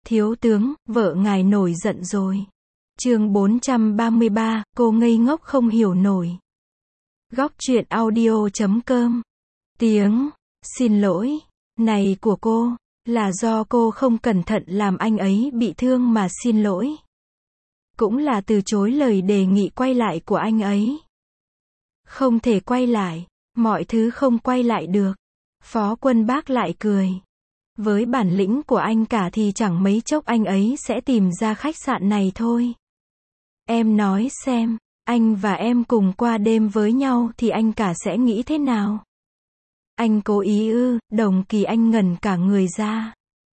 Thiếu tướng, vợ ngài nổi giận rồi. Chương 433, cô ngây ngốc không hiểu nổi. Góc truyện audio.com. Tiếng, xin lỗi, này của cô, là do cô không cẩn thận làm anh ấy bị thương mà xin lỗi. Cũng là từ chối lời đề nghị quay lại của anh ấy. Không thể quay lại, mọi thứ không quay lại được. Phó Quân Bác lại cười. Với bản lĩnh của anh cả thì chẳng mấy chốc anh ấy sẽ tìm ra khách sạn này thôi. Em nói xem, anh và em cùng qua đêm với nhau thì anh cả sẽ nghĩ thế nào? Anh cố ý ư? Đồng Kỳ Anh ngẩn cả người ra.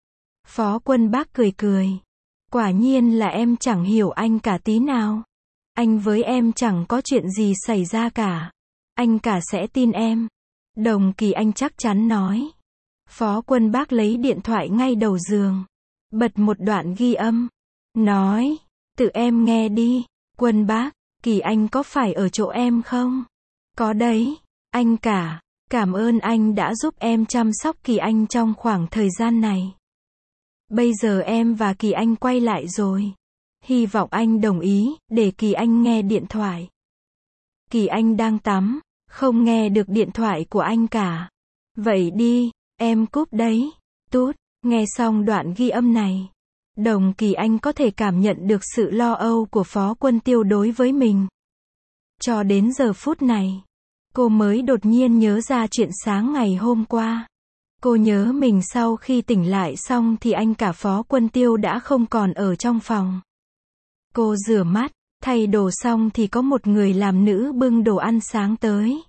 Phó Quân Bác cười cười. Quả nhiên là em chẳng hiểu anh cả tí nào. Anh với em chẳng có chuyện gì xảy ra cả. Anh cả sẽ tin em. Đồng Kỳ Anh chắc chắn nói. Phó Quân Bác lấy điện thoại ngay đầu giường. Bật một đoạn ghi âm. Nói, tự em nghe đi. Quân Bác, Kỳ Anh có phải ở chỗ em không? Có đấy. Anh cả, cảm ơn anh đã giúp em chăm sóc Kỳ Anh trong khoảng thời gian này. Bây giờ em và Kỳ Anh quay lại rồi. Hy vọng anh đồng ý, để Kỳ Anh nghe điện thoại. Kỳ Anh đang tắm, không nghe được điện thoại của anh cả. Vậy đi, em cúp đấy. Tút, nghe xong đoạn ghi âm này. Đồng Kỳ Anh có thể cảm nhận được sự lo âu của Phó Quân Tiêu đối với mình. Cho đến giờ phút này, cô mới đột nhiên nhớ ra chuyện sáng ngày hôm qua. Cô nhớ mình sau khi tỉnh lại xong thì anh cả Phó Quân Tiêu đã không còn ở trong phòng. Cô rửa mắt, thay đồ xong thì có một người làm nữ bưng đồ ăn sáng tới.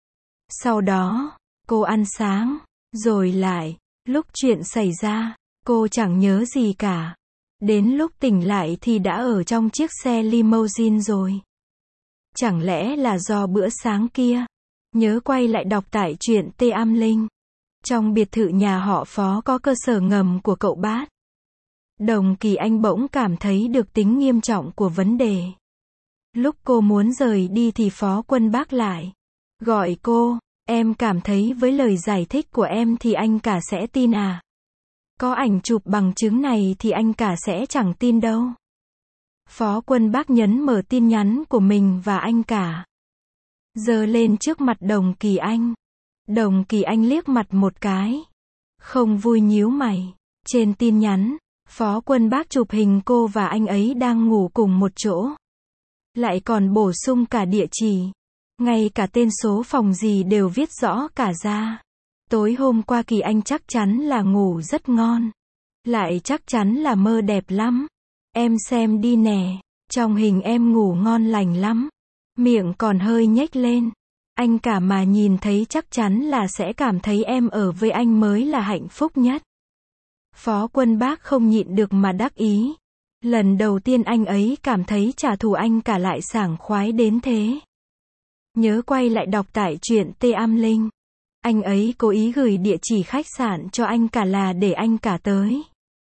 Sau đó, cô ăn sáng, rồi lại, lúc chuyện xảy ra, cô chẳng nhớ gì cả. Đến lúc tỉnh lại thì đã ở trong chiếc xe limousine rồi. Chẳng lẽ là do bữa sáng kia? Nhớ quay lại đọc tại truyện T Am Linh. Trong biệt thự nhà họ Phó có cơ sở ngầm của cậu Bát. Đồng Kỳ Anh bỗng cảm thấy được tính nghiêm trọng của vấn đề. Lúc cô muốn rời đi thì Phó Quân Bác lại gọi cô. Em cảm thấy với lời giải thích của em thì anh cả sẽ tin à? Có ảnh chụp bằng chứng này thì anh cả sẽ chẳng tin đâu. Phó Quân Bác nhấn mở tin nhắn của mình và anh cả. Giơ lên trước mặt Đồng Kỳ Anh. Đồng Kỳ Anh liếc mặt một cái. Không vui nhíu mày. Trên tin nhắn, Phó Quân Bác chụp hình cô và anh ấy đang ngủ cùng một chỗ. Lại còn bổ sung cả địa chỉ. Ngay cả tên số phòng gì đều viết rõ cả ra. Tối hôm qua Kỳ Anh chắc chắn là ngủ rất ngon. Lại chắc chắn là mơ đẹp lắm. Em xem đi nè. Trong hình em ngủ ngon lành lắm. Miệng còn hơi nhếch lên. Anh cả mà nhìn thấy chắc chắn là sẽ cảm thấy em ở với anh mới là hạnh phúc nhất. Phó Quân Bác không nhịn được mà đắc ý. Lần đầu tiên anh ấy cảm thấy trả thù anh cả lại sảng khoái đến thế. Nhớ quay lại đọc tại truyện T Am Linh. Anh ấy cố ý gửi địa chỉ khách sạn cho anh cả là để anh cả tới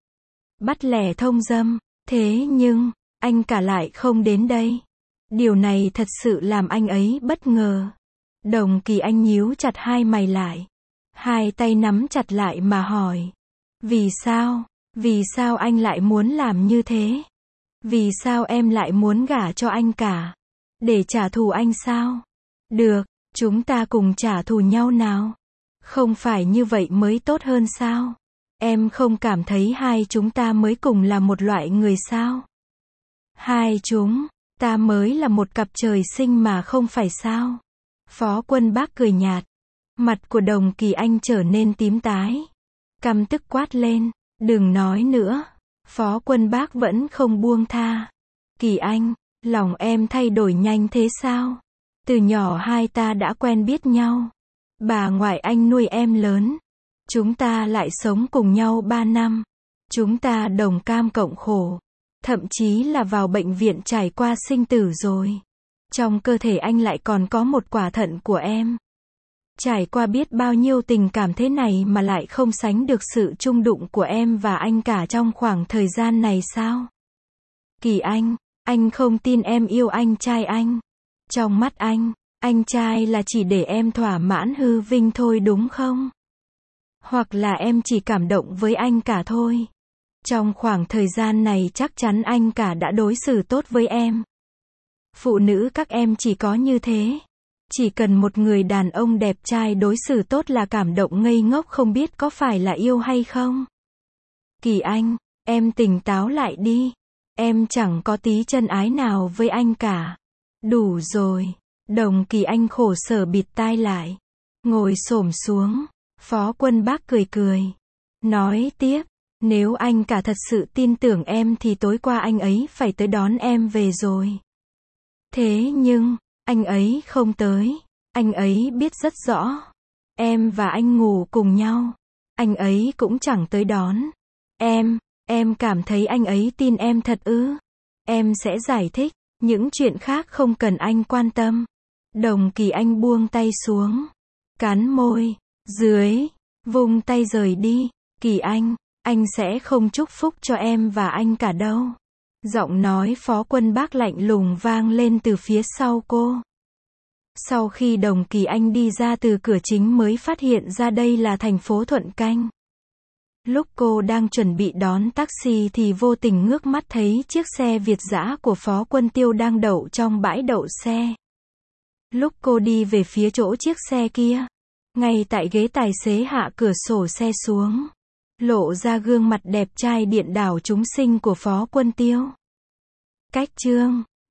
bắt lẻ thông dâm. Thế nhưng, anh cả lại không đến đây. Điều này thật sự làm anh ấy bất ngờ. Đồng Kỳ Anh nhíu chặt hai mày lại. Hai tay nắm chặt lại mà hỏi. Vì sao? Vì sao anh lại muốn làm như thế? Vì sao em lại muốn gả cho anh cả? Để trả thù anh sao? Được, chúng ta cùng trả thù nhau nào. Không phải như vậy mới tốt hơn sao? Em không cảm thấy hai chúng ta mới cùng là một loại người sao? Hai chúng ta mới là một cặp trời sinh mà không phải sao? Phó Quân Bác cười nhạt. Mặt của Đồng Kỳ Anh trở nên tím tái. Căm tức quát lên. Đừng nói nữa. Phó Quân Bác vẫn không buông tha. Kỳ Anh, lòng em thay đổi nhanh thế sao? Từ nhỏ hai ta đã quen biết nhau. Bà ngoại anh nuôi em lớn. Chúng ta lại sống cùng nhau 3 năm. Chúng ta đồng cam cộng khổ. Thậm chí là vào bệnh viện trải qua sinh tử rồi. Trong cơ thể anh lại còn có một quả thận của em. Trải qua biết bao nhiêu tình cảm thế này mà lại không sánh được sự chung đụng của em và anh cả trong khoảng thời gian này sao? Kỳ anh không tin em yêu anh trai anh. Trong mắt anh trai là chỉ để em thỏa mãn hư vinh thôi đúng không? Hoặc là em chỉ cảm động với anh cả thôi. Trong khoảng thời gian này chắc chắn anh cả đã đối xử tốt với em. Phụ nữ các em chỉ có như thế. Chỉ cần một người đàn ông đẹp trai đối xử tốt là cảm động ngây ngốc không biết có phải là yêu hay không. Kỳ Anh, em tỉnh táo lại đi. Em chẳng có tí chân ái nào với anh cả. Đủ rồi. Đồng Kỳ Anh khổ sở bịt tai lại. Ngồi xổm xuống. Phó Quân Bác cười cười. Nói tiếp, nếu anh cả thật sự tin tưởng em thì tối qua anh ấy phải tới đón em về rồi. Thế nhưng, anh ấy không tới. Anh ấy biết rất rõ. Em và anh ngủ cùng nhau. Anh ấy cũng chẳng tới đón. Em cảm thấy anh ấy tin em thật ư? Em sẽ giải thích, những chuyện khác không cần anh quan tâm. Đồng Kỳ Anh buông tay xuống. Cắn môi. Dưới. Vung tay rời đi. Kỳ anh sẽ không chúc phúc cho em và anh cả đâu. Giọng nói Phó Quân Bác lạnh lùng vang lên từ phía sau cô. Sau khi Đồng Kỳ Anh đi ra từ cửa chính mới phát hiện ra đây là thành phố Thuận Canh. Lúc cô đang chuẩn bị đón taxi thì vô tình ngước mắt thấy chiếc xe Việt dã của Phó Quân Tiêu đang đậu trong bãi đậu xe. Lúc cô đi về phía chỗ chiếc xe kia, ngay tại ghế tài xế hạ cửa sổ xe xuống, lộ ra gương mặt đẹp trai điên đảo chúng sinh của Phó Quân Tiêu. Cách chương